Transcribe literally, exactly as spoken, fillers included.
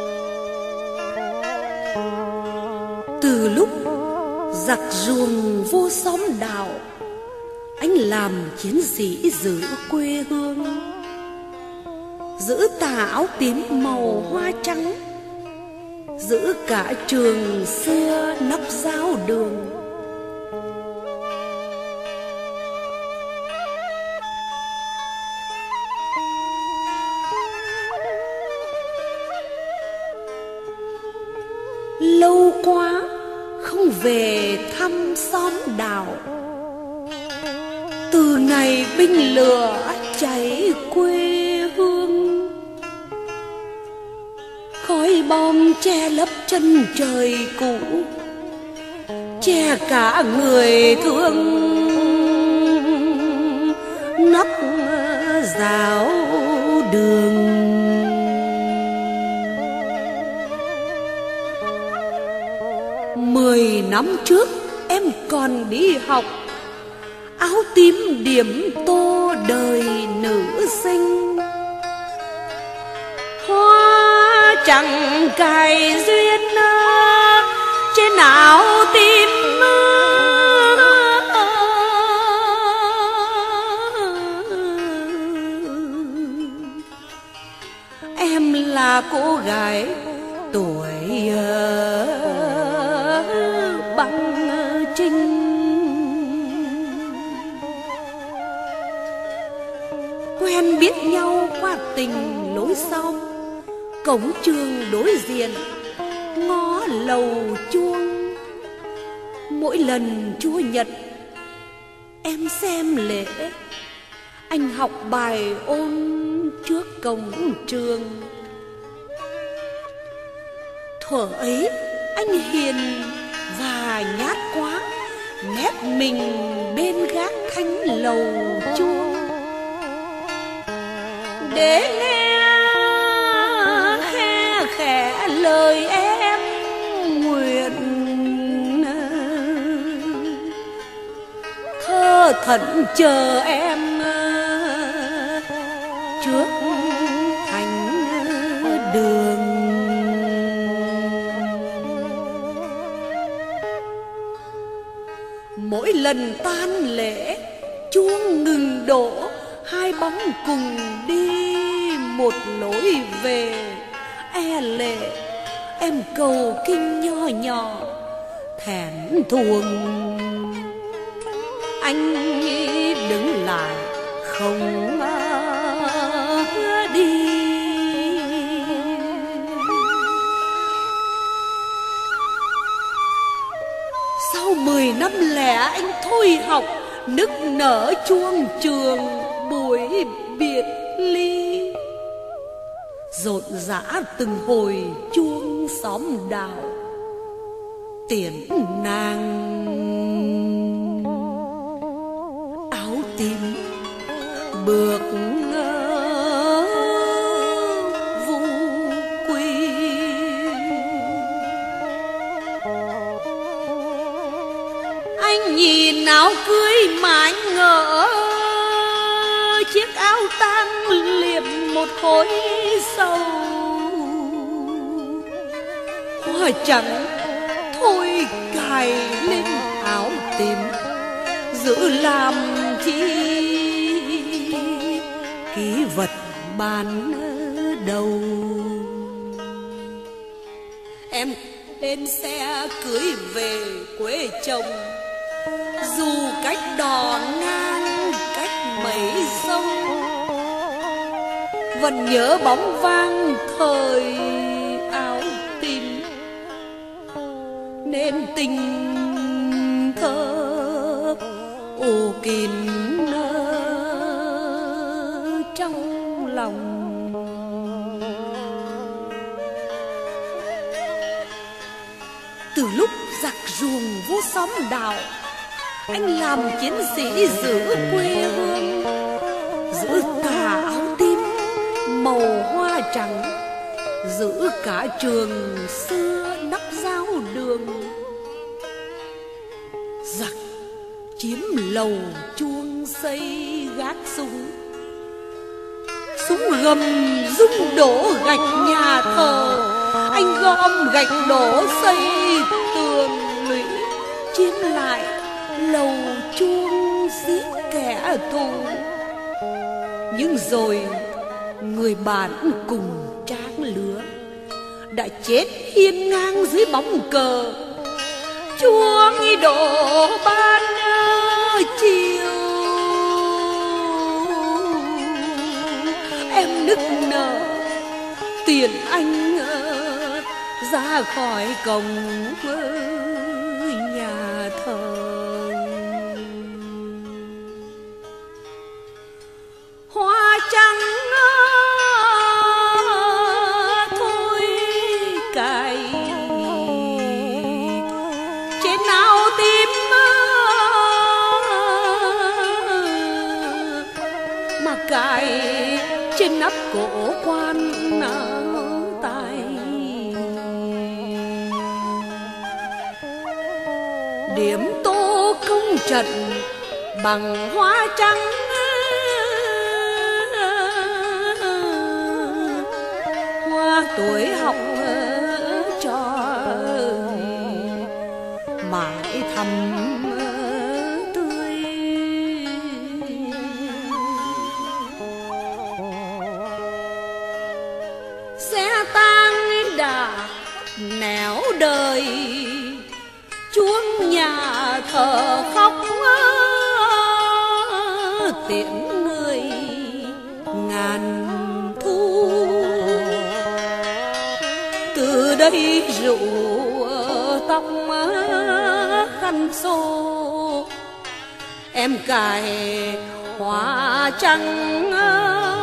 Từ lúc giặc ruồng vô xóm đảo, anh làm chiến sĩ giữ quê hương, giữ tà áo tím màu hoa trắng, giữ cả trường xưa nắp giáo đường. Lâu quá không về thăm xóm đảo, từ ngày binh lửa cháy quê hương, khói bom che lấp chân trời cũ, che cả người thương nắp giáo đường. Mười năm trước em còn đi học, áo tím điểm tô đời nữ sinh, hoa chẳng cài duyên trên áo tím. Em là cô gái tuổi băng trinh, quen biết nhau qua tình lối sau, cổng trường đối diện ngõ lầu chuông. Mỗi lần Chúa Nhật em xem lễ, anh học bài ôn trước cổng trường. Thuở ấy anh hiền và nhát quá, nép mình bên gác thánh lầu chuông để nghe khe khẽ lời em nguyện, thơ thẫn chờ em trước thánh đường. Mỗi lần tan lễ chuông ngừng đổ, hai bóng cùng đi một lối về. E lệ em cầu kinh nho nhỏ thẹn thuồng, anh đứng lại không đi. Sau mười năm lẻ anh thôi học, nức nở chuông trường buổi biệt ly. Rộn rã từng hồi chuông xóm đảo, tiễn nàng áo tím bước vu quy. Anh nhìn áo cưới mà anh ngỡ, chiếc áo tang liệm một khối sâu. Hoa trắng thôi cài lên áo tím, giữ làm chi kỷ vật ban đầu. Em lên xe cưới về quê chồng, dù cách đò ngang cách mấy sông, vẫn nhớ bóng vang thời áo tím, nên tình thơ ồ kín trong lòng. Từ lúc giặc ruồng vô xóm đảo, anh làm chiến sĩ giữ quê hương, giữ cả áo tím màu hoa trắng, giữ cả trường xưa nắp giáo đường. Giặc chiếm lầu chuông xây gác súng, súng gầm rung đổ gạch nhà thờ, gạch đổ xây tường lũy, chiếm lại lầu chuông giết kẻ thù. Nhưng rồi người bạn cùng trang lứa đã chết hiên ngang dưới bóng cờ, chuông đổ ban chiều. Em nức nở tiền anh ra khỏi cổng nhà thờ. Hoa trắng thôi cài trên áo tím, mà cài trên nắp cổ quan tài. Điểm tô công trận bằng hoa trắng, hoa tuổi học cho mãi thầm tươi. Xe tang đã nẻo đời, chuông nhà thờ khóc tiễn người ngàn thu. Từ đây rủ tóc khăn xô, em cài hoa trắng